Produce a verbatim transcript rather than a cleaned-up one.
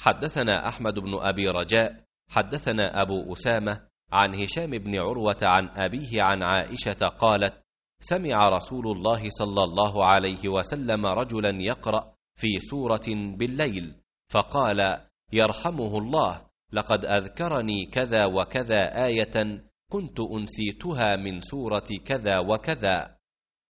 حدثنا أحمد بن أبي رجاء حدثنا أبو أسامة عن هشام بن عروة عن أبيه عن عائشة قالت: سمع رسول الله صلى الله عليه وسلم رجلا يقرأ في سورة بالليل فقال: يرحمه الله، لقد أذكرني كذا وكذا آية كنت أنسيتها من سورة كذا وكذا.